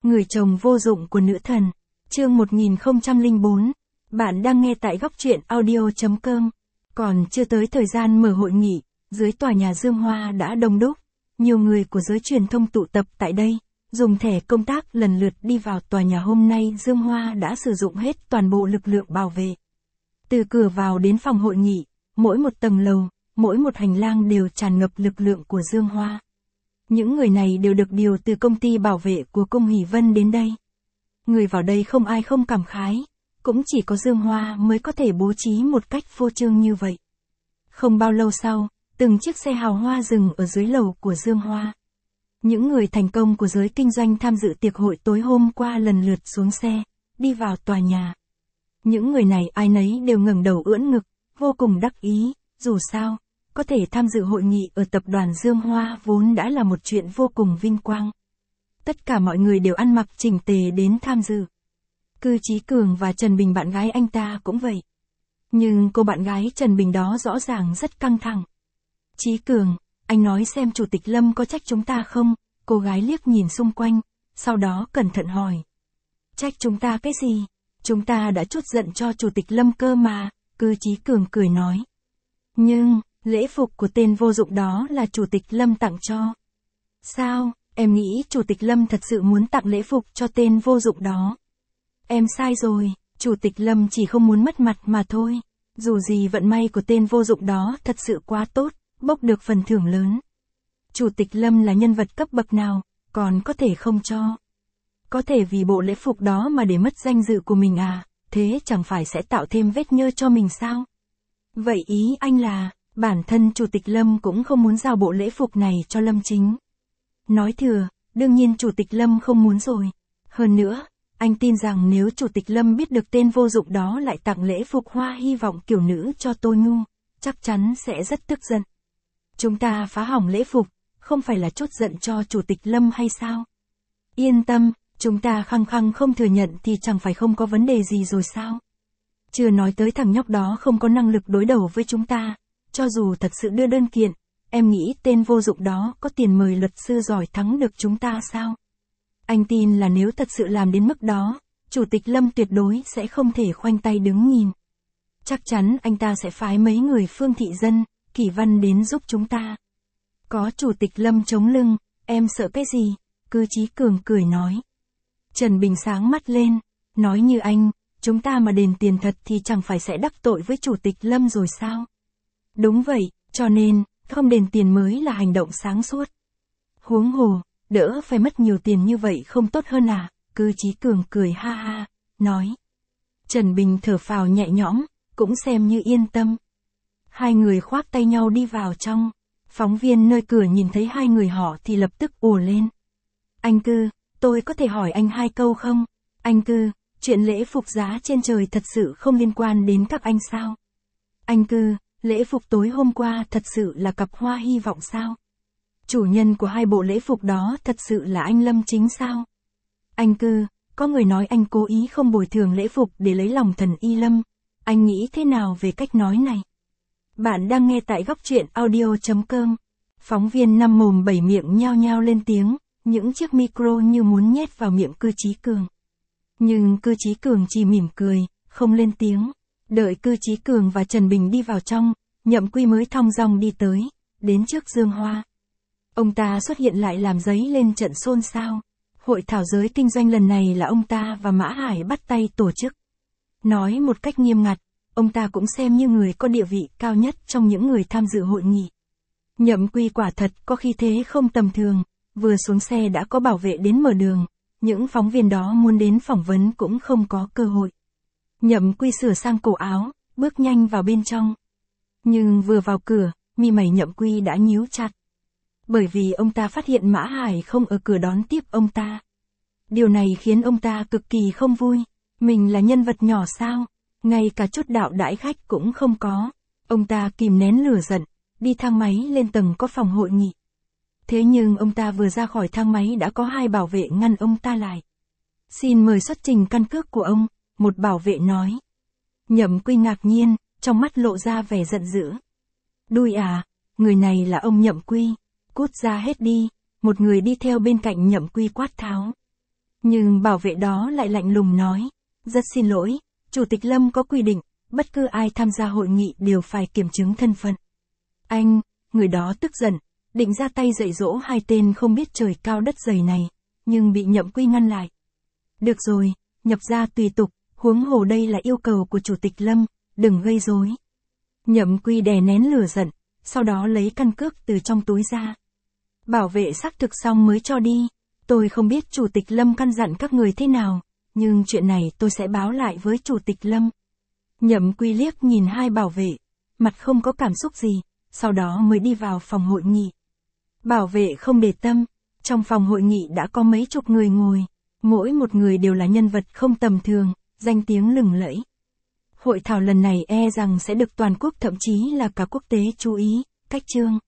Người chồng vô dụng của nữ thần. Chương 1004. Bạn đang nghe tại góc truyện audio.com. Còn chưa tới thời gian mở hội nghị, dưới tòa nhà Dương Hoa đã đông đúc. Nhiều người của giới truyền thông tụ tập tại đây, dùng thẻ công tác lần lượt đi vào tòa nhà. Hôm nay Dương Hoa đã sử dụng hết toàn bộ lực lượng bảo vệ. Từ cửa vào đến phòng hội nghị, mỗi một tầng lầu, mỗi một hành lang đều tràn ngập lực lượng của Dương Hoa. Những người này đều được điều từ công ty bảo vệ của Cung Hỷ Vân đến đây. Người vào đây không ai không cảm khái, cũng chỉ có Dương Hoa mới có thể bố trí một cách phô trương như vậy. Không bao lâu sau, từng chiếc xe hào hoa dừng ở dưới lầu của Dương Hoa. Những người thành công của giới kinh doanh tham dự tiệc hội tối hôm qua lần lượt xuống xe, đi vào tòa nhà. Những người này ai nấy đều ngẩng đầu ưỡn ngực, vô cùng đắc ý, dù sao, có thể tham dự hội nghị ở tập đoàn Dương Hoa vốn đã là một chuyện vô cùng vinh quang. Tất cả mọi người đều ăn mặc chỉnh tề đến tham dự. Cư Chí Cường và Trần Bình bạn gái anh ta cũng vậy. Nhưng cô bạn gái Trần Bình đó rõ ràng rất căng thẳng. Chí Cường, anh nói xem Chủ tịch Lâm có trách chúng ta không? Cô gái liếc nhìn xung quanh, sau đó cẩn thận hỏi. Trách chúng ta cái gì? Chúng ta đã trút giận cho Chủ tịch Lâm cơ mà, Cư Chí Cường cười nói. Nhưng, lễ phục của tên vô dụng đó là Chủ tịch Lâm tặng cho. Sao, em nghĩ Chủ tịch Lâm thật sự muốn tặng lễ phục cho tên vô dụng đó? Em sai rồi, Chủ tịch Lâm chỉ không muốn mất mặt mà thôi. Dù gì vận may của tên vô dụng đó thật sự quá tốt, bốc được phần thưởng lớn. Chủ tịch Lâm là nhân vật cấp bậc nào, còn có thể không cho. Có thể vì bộ lễ phục đó mà để mất danh dự của mình à, thế chẳng phải sẽ tạo thêm vết nhơ cho mình sao? Vậy ý anh là, bản thân Chủ tịch Lâm cũng không muốn giao bộ lễ phục này cho Lâm Chính. Nói thừa, đương nhiên Chủ tịch Lâm không muốn rồi. Hơn nữa, anh tin rằng nếu Chủ tịch Lâm biết được tên vô dụng đó lại tặng lễ phục hoa hy vọng kiểu nữ cho Tô Nhu, chắc chắn sẽ rất tức giận. Chúng ta phá hỏng lễ phục, không phải là trút giận cho Chủ tịch Lâm hay sao? Yên tâm, chúng ta khăng khăng không thừa nhận thì chẳng phải không có vấn đề gì rồi sao? Chưa nói tới thằng nhóc đó không có năng lực đối đầu với chúng ta. Cho dù thật sự đưa đơn kiện, em nghĩ tên vô dụng đó có tiền mời luật sư giỏi thắng được chúng ta sao? Anh tin là nếu thật sự làm đến mức đó, Chủ tịch Lâm tuyệt đối sẽ không thể khoanh tay đứng nhìn. Chắc chắn anh ta sẽ phái mấy người Phương Thị Dân, Kỷ Văn đến giúp chúng ta. Có Chủ tịch Lâm chống lưng, em sợ cái gì? Cư Chí Cường cười nói. Trần Bình sáng mắt lên, nói như anh, chúng ta mà đền tiền thật thì chẳng phải sẽ đắc tội với Chủ tịch Lâm rồi sao? Đúng vậy, cho nên, không đền tiền mới là hành động sáng suốt. Huống hồ, đỡ phải mất nhiều tiền như vậy không tốt hơn à? Cư Chí Cường cười ha ha, nói. Trần Bình thở phào nhẹ nhõm, cũng xem như yên tâm. Hai người khoác tay nhau đi vào trong. Phóng viên nơi cửa nhìn thấy hai người họ thì lập tức ồ lên. Anh Cư, tôi có thể hỏi anh hai câu không? Anh Cư, chuyện lễ phục giá trên trời thật sự không liên quan đến các anh sao? Anh Cư, lễ phục tối hôm qua thật sự là cặp hoa hy vọng sao? Chủ nhân của hai bộ lễ phục đó thật sự là anh Lâm Chính sao? Anh Cư, có người nói anh cố ý không bồi thường lễ phục để lấy lòng thần Y Lâm. Anh nghĩ thế nào về cách nói này? Bạn đang nghe tại góc truyện audio.com. Phóng viên năm mồm bảy miệng nhao nhao lên tiếng, những chiếc micro như muốn nhét vào miệng Cư Chí Cường. Nhưng Cư Chí Cường chỉ mỉm cười, không lên tiếng. Đợi Cư Chí Cường và Trần Bình đi vào trong, Nhậm Quy mới thong dong đi tới, đến trước Dương Hoa. Ông ta xuất hiện lại làm dấy lên trận xôn xao. Hội thảo giới kinh doanh lần này là ông ta và Mã Hải bắt tay tổ chức. Nói một cách nghiêm ngặt, ông ta cũng xem như người có địa vị cao nhất trong những người tham dự hội nghị. Nhậm Quy quả thật có khí thế không tầm thường, vừa xuống xe đã có bảo vệ đến mở đường, những phóng viên đó muốn đến phỏng vấn cũng không có cơ hội. Nhậm Quy sửa sang cổ áo, bước nhanh vào bên trong. Nhưng vừa vào cửa, mi mày Nhậm Quy đã nhíu chặt. Bởi vì ông ta phát hiện Mã Hải không ở cửa đón tiếp ông ta. Điều này khiến ông ta cực kỳ không vui. Mình là nhân vật nhỏ sao? Ngay cả chút đạo đãi khách cũng không có. Ông ta kìm nén lửa giận, đi thang máy lên tầng có phòng hội nghị. Thế nhưng ông ta vừa ra khỏi thang máy đã có hai bảo vệ ngăn ông ta lại. Xin mời xuất trình căn cước của ông, một bảo vệ nói. Nhậm Quy ngạc nhiên, trong mắt lộ ra vẻ giận dữ. Đùi à, người này là ông Nhậm Quy. Cút ra hết đi, một người đi theo bên cạnh Nhậm Quy quát tháo. Nhưng bảo vệ đó lại lạnh lùng nói, rất xin lỗi, Chủ tịch Lâm có quy định, bất cứ ai tham gia hội nghị đều phải kiểm chứng thân phận. Anh, người đó tức giận, định ra tay dạy dỗ hai tên không biết trời cao đất dày này, nhưng bị Nhậm Quy ngăn lại. Được rồi, nhập gia tùy tục, huống hồ đây là yêu cầu của Chủ tịch Lâm, đừng gây rối. Nhậm Quy đè nén lửa giận, sau đó lấy căn cước từ trong túi ra. Bảo vệ xác thực xong mới cho đi. Tôi không biết Chủ tịch Lâm căn dặn các người thế nào, nhưng chuyện này tôi sẽ báo lại với Chủ tịch Lâm. Nhậm Quy liếc nhìn hai bảo vệ, mặt không có cảm xúc gì, sau đó mới đi vào phòng hội nghị. Bảo vệ không để tâm, trong phòng hội nghị đã có mấy chục người ngồi, mỗi một người đều là nhân vật không tầm thường, danh tiếng lừng lẫy. Hội thảo lần này e rằng sẽ được toàn quốc thậm chí là cả quốc tế chú ý, cách chương.